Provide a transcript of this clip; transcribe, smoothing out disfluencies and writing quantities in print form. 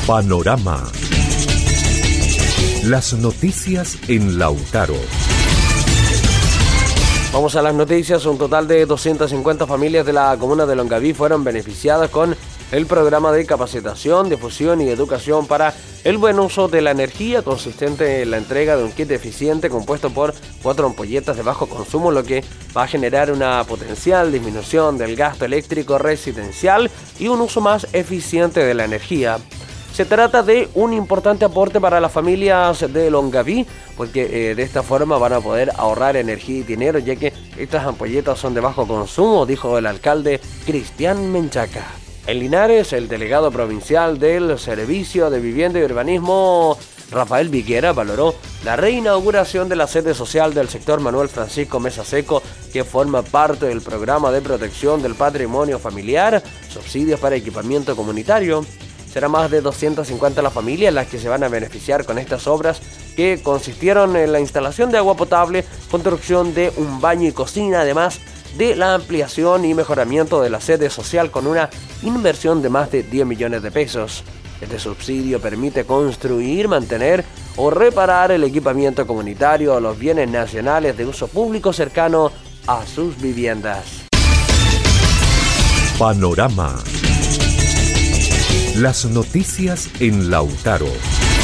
Panorama. Las noticias en Lautaro. Vamos a las noticias. Un total de 250 familias de la comuna de Longaví fueron beneficiadas con el programa de capacitación, difusión y educación para el buen uso de la energía, consistente en la entrega de un kit eficiente compuesto por 4 ampolletas de bajo consumo, lo que va a generar una potencial disminución del gasto eléctrico residencial y un uso más eficiente de la energía. Se trata de un importante aporte para las familias de Longaví, porque de esta forma van a poder ahorrar energía y dinero, ya que estas ampolletas son de bajo consumo, dijo el alcalde Cristian Menchaca. En Linares, el delegado provincial del Servicio de Vivienda y Urbanismo, Rafael Viquera, valoró la reinauguración de la sede social del sector Manuel Francisco Mesa Seco, que forma parte del programa de protección del patrimonio familiar, subsidios para equipamiento comunitario. Será más de 250 las familias las que se van a beneficiar con estas obras, que consistieron en la instalación de agua potable, construcción de un baño y cocina, además de la ampliación y mejoramiento de la sede social con una inversión de más de 10 millones de pesos. Este subsidio permite construir, mantener o reparar el equipamiento comunitario o los bienes nacionales de uso público cercano a sus viviendas. Panorama. Las noticias en Lautaro.